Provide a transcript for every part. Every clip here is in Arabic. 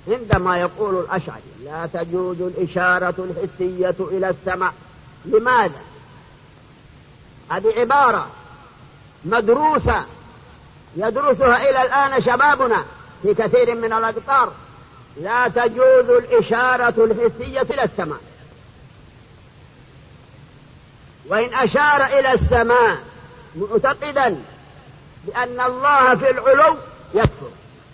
عندما يقول الأشعري لا تجوز الإشارة الحسية إلى السماء. لماذا؟ هذه عبارة مدروسة يدرسها إلى الآن شبابنا في كثير من الأقطار. لا تجوز الإشارة الحسية إلى السماء، وإن أشار إلى السماء معتقدا بأن الله في العلو يكفر،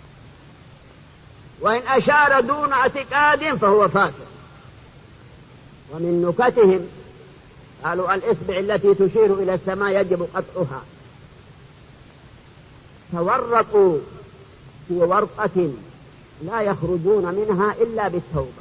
وإن أشار دون اعتقاد فهو فاسق. ومن نكتهم قالوا الإصبع التي تشير إلى السماء يجب قطعها. تورطوا في ورطة لا يخرجون منها إلا بالتوبة.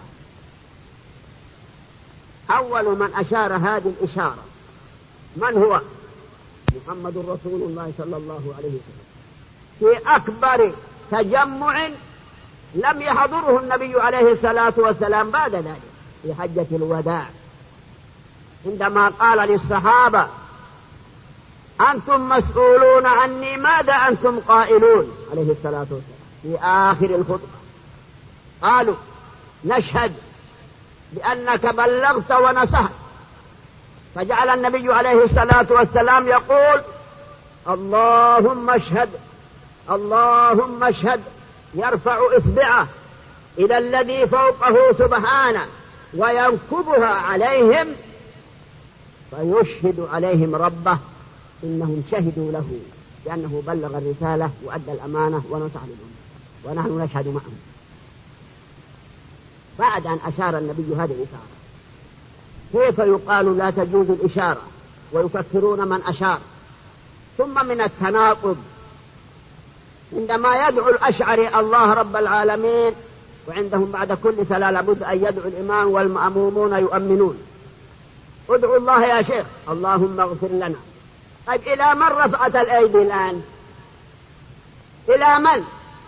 أول من أشار هذه الإشارة من هو؟ محمد رسول الله صلى الله عليه وسلم في أكبر تجمع لم يحضره النبي عليه الصلاة والسلام بعد ذلك في حجة الوداع، عندما قال للصحابة أنتم مسؤولون عني ماذا أنتم قائلون عليه الصلاة والسلام. في آخر الخطبة قالوا نشهد بأنك بلغت ونصحت، فجعل النبي عليه الصلاة والسلام يقول اللهم اشهد اللهم اشهد، يرفع إصبعه إلى الذي فوقه سبحانه وينكبها عليهم فيشهد عليهم ربه إنهم شهدوا له بأنه بلغ الرسالة وأدى الأمانة ونصح للأمة ونحن نشهد معه. بعد أن أشار النبي هذه الإشارة، كيف يقال لا تجوز الإشارة ويكفرون من أشار؟ ثم من التناقض عندما يدعو الأشعري الله رب العالمين، وعندهم بعد كل صلاة لابد أن يدعو الإمام والمأمومون يؤمنون. ادعوا الله يا شيخ اللهم اغفر لنا. طيب إلى من رفعت الأيدي الآن؟ إلى من؟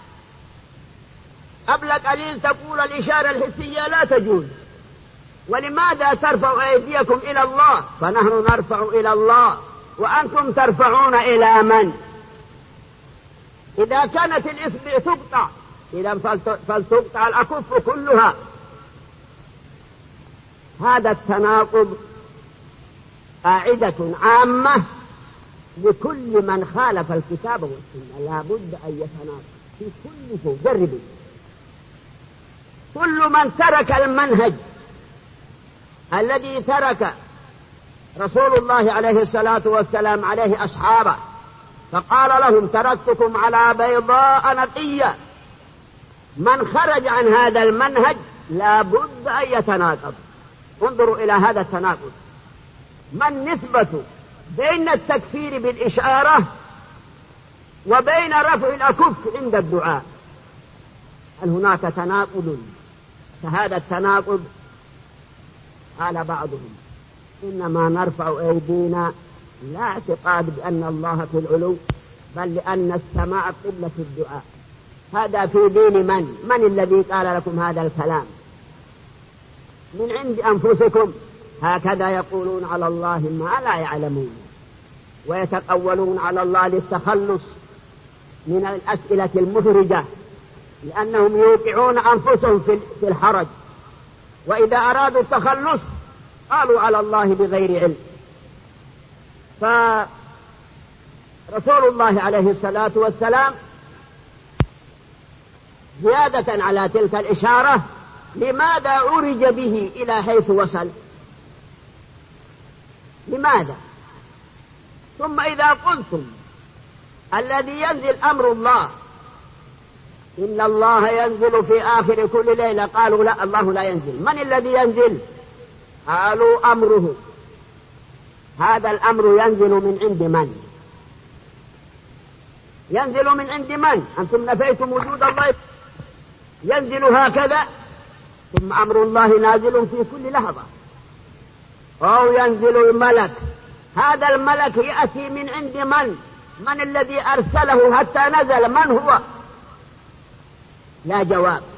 قبل قليل تقول الإشارة الحسية لا تجوز، ولماذا ترفع أيديكم إلى الله؟ فنحن نرفع إلى الله وأنتم ترفعون إلى من؟ إذا كانت الإصبع تقطع إذا فلتقطع الأكف كلها. هذا التناقض قاعدة عامة لكل من خالف الكتاب والسنة، لا بد أن يتناقض في كل شيء. جربوا كل من ترك المنهج الذي ترك رسول الله عليه الصلاة والسلام عليه أصحابه، فقال لهم تركتكم على بيضاء نقية، من خرج عن هذا المنهج لا بد أن يتناقض. انظروا إلى هذا التناقض. ما النسبة بين التكفير بالإشارة وبين رفع الأكف عند الدعاء؟ هل هناك تناقض؟ فهذا التناقض قال بعضهم إنما نرفع أيدينا لا اعتقاد بأن الله في العلو، بل لأن السماء قبلة الدعاء. هذا في دين من الذي قال لكم هذا الكلام؟ من عند أنفسكم. هكذا يقولون على الله ما لا يعلمون، ويتقولون على الله للتخلص من الأسئلة المحرجة، لأنهم يوقعون أنفسهم في الحرج، وإذا أرادوا التخلص قالوا على الله بغير علم. فرسول الله عليه الصلاة والسلام زيادة على تلك الإشارة لماذا عرج به إلى حيث وصل؟ لماذا؟ ثم إذا قلتم الذي ينزل أمر الله، إن الله ينزل في آخر كل ليلة، قالوا لا الله لا ينزل. من الذي ينزل؟ قالوا أمره. هذا الأمر ينزل من عند من؟ ينزل من عند من؟ أنتم نفيتم وجود الله، ينزل هكذا، ثم أمر الله نازل في كل لحظة. أو ينزل الملك، هذا الملك يأتي من عند من الذي أرسله حتى نزل؟ من هو؟ لا جواب.